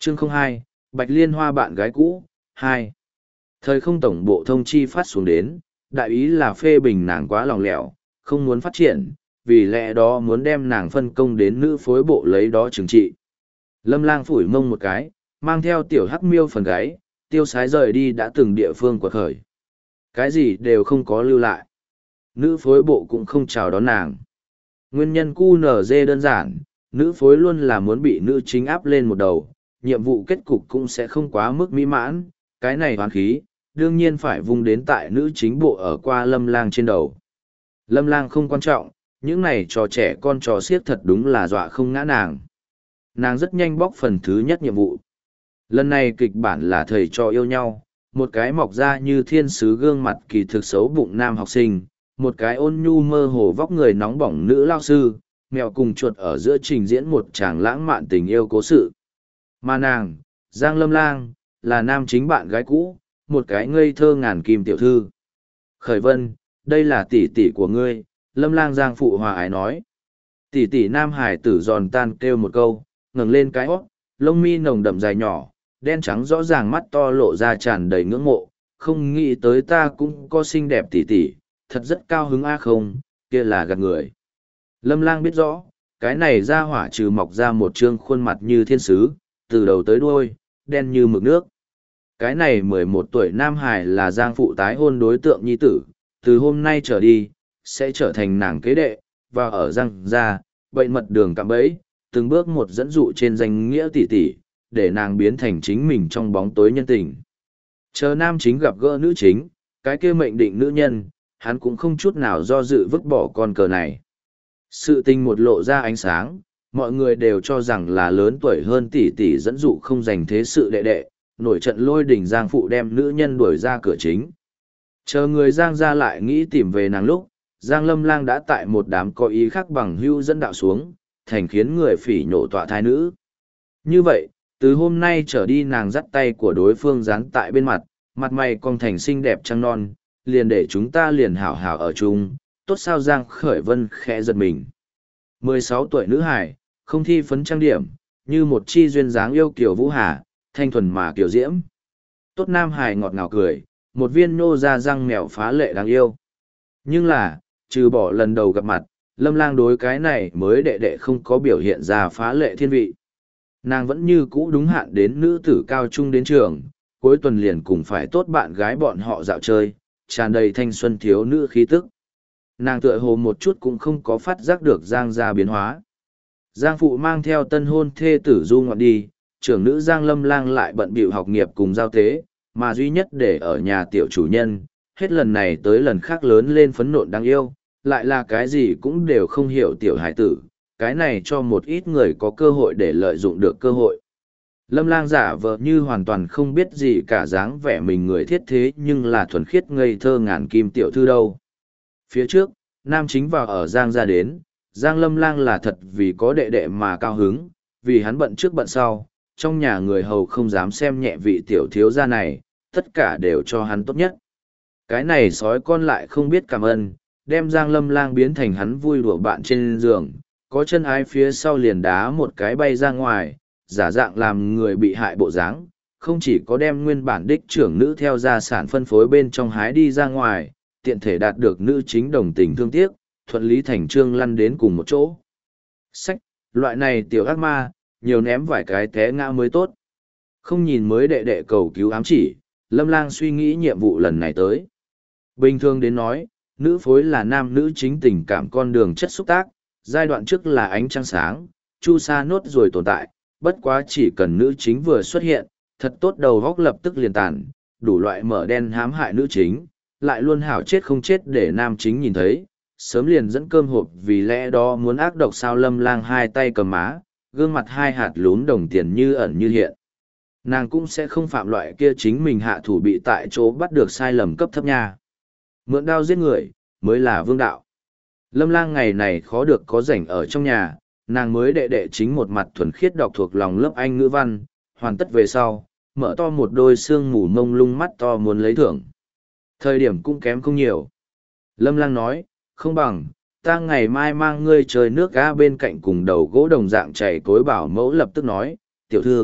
Chương 02, Bạch Liên Hoa bạn gái cũ, 2. Thời không tổng bộ thông chi phát xuống đến, đại ý là phê bình nàng quá lòng lẻo, không muốn phát triển, vì lẽ đó muốn đem nàng phân công đến nữ phối bộ lấy đó trừng trị. Lâm Lang phủi mông một cái, mang theo tiểu hắc miêu phần gáy, tiêu sái rời đi đã từng địa phương quật khởi. Cái gì đều không có lưu lại. Nữ phối bộ cũng không chào đón nàng. Nguyên nhân QNZ đơn giản, nữ phối luôn là muốn bị nữ chính áp lên một đầu, nhiệm vụ kết cục cũng sẽ không quá mức mỹ mãn, cái này hoán khí, đương nhiên phải vung đến tại nữ chính bộ ở qua Lâm Lang trên đầu. Lâm Lang không quan trọng, những này trò trẻ con trò xiếc thật đúng là dọa không ngã nàng. Nàng rất nhanh bóc phần thứ nhất nhiệm vụ. Lần này kịch bản là thầy trò yêu nhau, một cái mọc ra như thiên sứ gương mặt kỳ thực xấu bụng nam học sinh, một cái ôn nhu mơ hồ vóc người nóng bỏng nữ lao sư, mèo cùng chuột ở giữa trình diễn một tràng lãng mạn tình yêu cố sự. Mà nàng, Giang Lâm Lang, là nam chính bạn gái cũ, một cái ngây thơ ngàn kim tiểu thư. Khởi Vân, đây là tỷ tỷ của ngươi, Lâm Lang Giang phụ hòa ái nói. Tỷ tỷ nam hải tử giòn tan kêu một câu, ngẩng lên cái hót, lông mi nồng đậm dài nhỏ, đen trắng rõ ràng mắt to lộ ra tràn đầy ngưỡng mộ, không nghĩ tới ta cũng có xinh đẹp tỷ tỷ, thật rất cao hứng a không, kia là gạt người. Lâm Lang biết rõ, cái này ra hỏa trừ mọc ra một trương khuôn mặt như thiên sứ, từ đầu tới đuôi, đen như mực nước. Cái này 11 tuổi Nam Hải là Giang phụ tái hôn đối tượng nhi tử, từ hôm nay trở đi, sẽ trở thành nàng kế đệ, và ở Giang gia, bệnh mật đường cạm bẫy, từng bước một dẫn dụ trên danh nghĩa tỷ tỷ, để nàng biến thành chính mình trong bóng tối nhân tình. Chờ nam chính gặp gỡ nữ chính, cái kia mệnh định nữ nhân, hắn cũng không chút nào do dự vứt bỏ con cờ này. Sự tình một lộ ra ánh sáng, mọi người đều cho rằng là lớn tuổi hơn tỷ tỷ dẫn dụ không dành thế sự đệ đệ, nổi trận lôi đình Giang phụ đem nữ nhân đuổi ra cửa chính. Chờ người Giang ra lại nghĩ tìm về nàng lúc, Giang Lâm Lang đã tại một đám có ý khác bằng hưu dẫn đạo xuống, thành khiến người phỉ nhổ tọa thai nữ. Như vậy, từ hôm nay trở đi nàng dắt tay của đối phương dán tại bên mặt, mặt mày cong thành xinh đẹp trăng non, liền để chúng ta liền hảo hảo ở chung, tốt sao Giang Khởi Vân khẽ giật mình. 16 tuổi nữ hải, không thi phấn trang điểm, như một chi duyên dáng yêu kiều vũ hà, thanh thuần mà kiều diễm. Tốt nam hải ngọt ngào cười, một viên nô ra răng mèo phá lệ đáng yêu. Nhưng là, trừ bỏ lần đầu gặp mặt, Lâm Lang đối cái này mới đệ đệ không có biểu hiện ra phá lệ thiên vị. Nàng vẫn như cũ đúng hạn đến nữ tử cao trung đến trường, cuối tuần liền cùng phải tốt bạn gái bọn họ dạo chơi, tràn đầy thanh xuân thiếu nữ khí tức. Nàng tựa hồ một chút cũng không có phát giác được Giang gia biến hóa. Giang phụ mang theo tân hôn thê tử du ngoạn đi, trưởng nữ Giang Lâm Lang lại bận bịu học nghiệp cùng giao tế, mà duy nhất để ở nhà tiểu chủ nhân, hết lần này tới lần khác lớn lên phấn nộn đáng yêu, lại là cái gì cũng đều không hiểu tiểu hải tử, cái này cho một ít người có cơ hội để lợi dụng được cơ hội. Lâm Lang giả vờ như hoàn toàn không biết gì cả dáng vẻ mình người thiết thế nhưng là thuần khiết ngây thơ ngàn kim tiểu thư đâu. Phía trước, nam chính vào ở Giang gia đến, Giang Lâm Lang là thật vì có đệ đệ mà cao hứng, vì hắn bận trước bận sau, trong nhà người hầu không dám xem nhẹ vị tiểu thiếu gia này, tất cả đều cho hắn tốt nhất. Cái này sói con lại không biết cảm ơn, đem Giang Lâm Lang biến thành hắn vui đùa bạn trên giường, có chân ái phía sau liền đá một cái bay ra ngoài, giả dạng làm người bị hại bộ dáng, không chỉ có đem nguyên bản đích trưởng nữ theo gia sản phân phối bên trong hái đi ra ngoài, tiện thể đạt được nữ chính đồng tình thương tiếc, thuận lý thành trương lăn đến cùng một chỗ. Sách, loại này tiểu ác ma, nhiều ném vài cái té ngã mới tốt. Không nhìn mới đệ đệ cầu cứu ám chỉ, Lâm Lang suy nghĩ nhiệm vụ lần này tới. Bình thường đến nói, nữ phối là nam nữ chính tình cảm con đường chất xúc tác, giai đoạn trước là ánh trăng sáng, chu sa nốt rồi tồn tại, bất quá chỉ cần nữ chính vừa xuất hiện, thật tốt đầu góc lập tức liền tàn, đủ loại mở đen hãm hại nữ chính, lại luôn hảo chết không chết để nam chính nhìn thấy, sớm liền dẫn cơm hộp vì lẽ đó muốn ác độc sao. Lâm Lang hai tay cầm má, gương mặt hai hạt lún đồng tiền như ẩn như hiện. Nàng cũng sẽ không phạm loại kia chính mình hạ thủ bị tại chỗ bắt được sai lầm cấp thấp nha. Mượn đao giết người, mới là vương đạo. Lâm Lang ngày này khó được có rảnh ở trong nhà, nàng mới đệ đệ chính một mặt thuần khiết đọc thuộc lòng lớp Anh ngữ văn, hoàn tất về sau, mở to một đôi xương mù mông lung mắt to muốn lấy thưởng. Thời điểm cũng kém không nhiều. Lâm Lang nói, không bằng, ta ngày mai mang ngươi chơi nước ga bên cạnh cùng đầu gỗ đồng dạng chảy cối bảo mẫu lập tức nói, tiểu thư,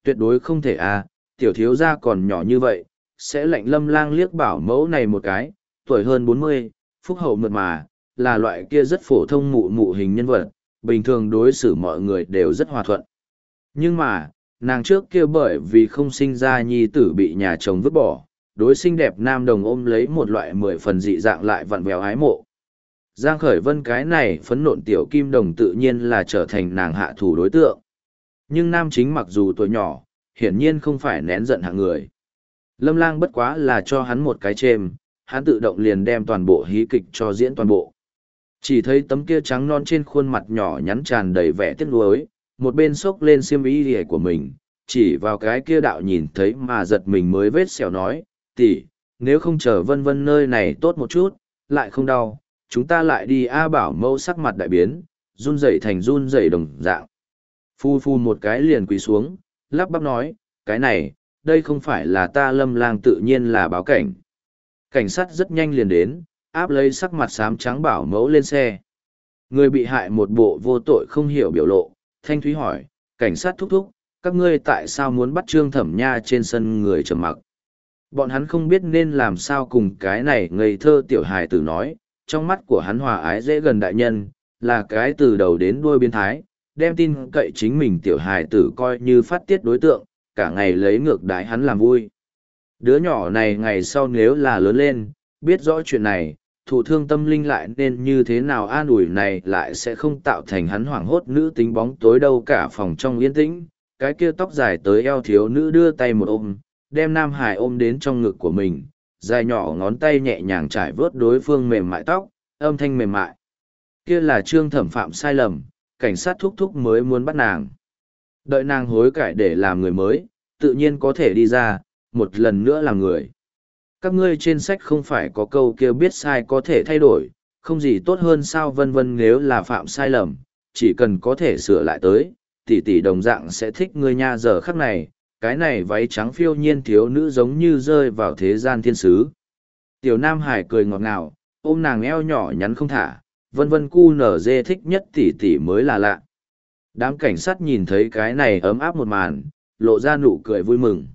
tuyệt đối không thể à, tiểu thiếu gia còn nhỏ như vậy, sẽ lạnh Lâm Lang liếc bảo mẫu này một cái, tuổi hơn 40, phúc hậu mượt mà, là loại kia rất phổ thông mụ mụ hình nhân vật, bình thường đối xử mọi người đều rất hòa thuận. Nhưng mà, nàng trước kia bởi vì không sinh ra nhi tử bị nhà chồng vứt bỏ, đối xinh đẹp nam đồng ôm lấy một loại 10 phần dị dạng lại vặn vẹo ái mộ. Giang Khởi Vân cái này phấn nộn tiểu kim đồng tự nhiên là trở thành nàng hạ thủ đối tượng. Nhưng nam chính mặc dù tuổi nhỏ, hiển nhiên không phải nén giận hạng người. Lâm Lang bất quá là cho hắn một cái chêm, hắn tự động liền đem toàn bộ hí kịch cho diễn toàn bộ. Chỉ thấy tấm kia trắng non trên khuôn mặt nhỏ nhắn tràn đầy vẻ tiếc nuối, một bên xốc lên xiêm y lìa của mình, chỉ vào cái kia đạo nhìn thấy mà giật mình mới vết sẹo nói, tỷ, nếu không chờ Vân Vân nơi này tốt một chút, lại không đau, chúng ta lại đi. A Bảo Mẫu sắc mặt đại biến, run rẩy thành run rẩy đồng dạng. Phu phu một cái liền quỳ xuống, lắp bắp nói, cái này, đây không phải là ta Lâm Lang, tự nhiên là báo cảnh. Cảnh sát rất nhanh liền đến, áp lấy sắc mặt xám trắng Bảo Mẫu lên xe. Người bị hại một bộ vô tội không hiểu biểu lộ, thanh thúy hỏi, cảnh sát thúc thúc, các ngươi tại sao muốn bắt Trương Thẩm Nha trên sân người trầm mặc? Bọn hắn không biết nên làm sao cùng cái này ngây thơ tiểu hài tử nói, trong mắt của hắn hòa ái dễ gần đại nhân, là cái từ đầu đến đuôi biến thái, đem tin cậy chính mình tiểu hài tử coi như phát tiết đối tượng, cả ngày lấy ngược đái hắn làm vui. Đứa nhỏ này ngày sau nếu là lớn lên, biết rõ chuyện này, thụ thương tâm linh lại nên như thế nào an ủi này lại sẽ không tạo thành hắn hoảng hốt nữ tính bóng tối đâu. Cả phòng trong yên tĩnh, cái kia tóc dài tới eo thiếu nữ đưa tay một ôm, đem Nam Hải ôm đến trong ngực của mình, dài nhỏ ngón tay nhẹ nhàng trải vớt đối phương mềm mại tóc, âm thanh mềm mại. Kia là Trương Thẩm phạm sai lầm, cảnh sát thúc thúc mới muốn bắt nàng. Đợi nàng hối cải để làm người mới, tự nhiên có thể đi ra, một lần nữa làm người. Các ngươi trên sách không phải có câu kia biết sai có thể thay đổi, không gì tốt hơn sao? Vân Vân nếu là phạm sai lầm, chỉ cần có thể sửa lại tới, tỷ tỷ đồng dạng sẽ thích ngươi nha. Giờ khắc này, cái này váy trắng phiêu nhiên thiếu nữ giống như rơi vào thế gian thiên sứ. Tiểu Nam Hải cười ngọt ngào, ôm nàng eo nhỏ nhắn không thả, Vân Vân cu nở dê thích nhất tỷ tỷ mới là lạ. Đám cảnh sát nhìn thấy cái này ấm áp một màn, lộ ra nụ cười vui mừng.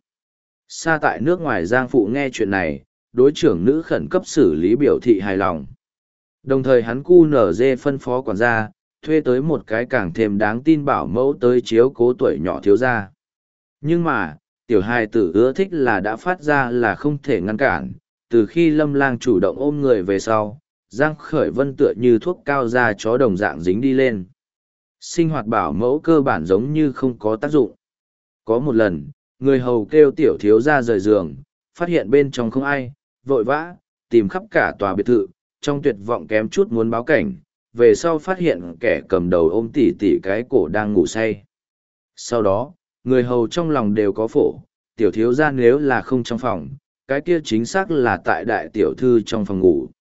Xa tại nước ngoài Giang Phụ nghe chuyện này, đối trưởng nữ khẩn cấp xử lý biểu thị hài lòng. Đồng thời hắn cu nở dê phân phó quản gia, thuê tới một cái càng thêm đáng tin bảo mẫu tới chiếu cố tuổi nhỏ thiếu gia. Nhưng mà, tiểu hài tử ưa thích là đã phát ra là không thể ngăn cản, từ khi Lâm Lang chủ động ôm người về sau, Giang Khởi Vân tựa như thuốc cao da chó đồng dạng dính đi lên. Sinh hoạt bảo mẫu cơ bản giống như không có tác dụng. Có một lần, người hầu kêu tiểu thiếu gia rời giường, phát hiện bên trong không ai, vội vã, tìm khắp cả tòa biệt thự, trong tuyệt vọng kém chút muốn báo cảnh, về sau phát hiện kẻ cầm đầu ôm tỉ tỉ cái cổ đang ngủ say. Sau đó, người hầu trong lòng đều có phổ, tiểu thiếu gia nếu là không trong phòng, cái kia chính xác là tại đại tiểu thư trong phòng ngủ.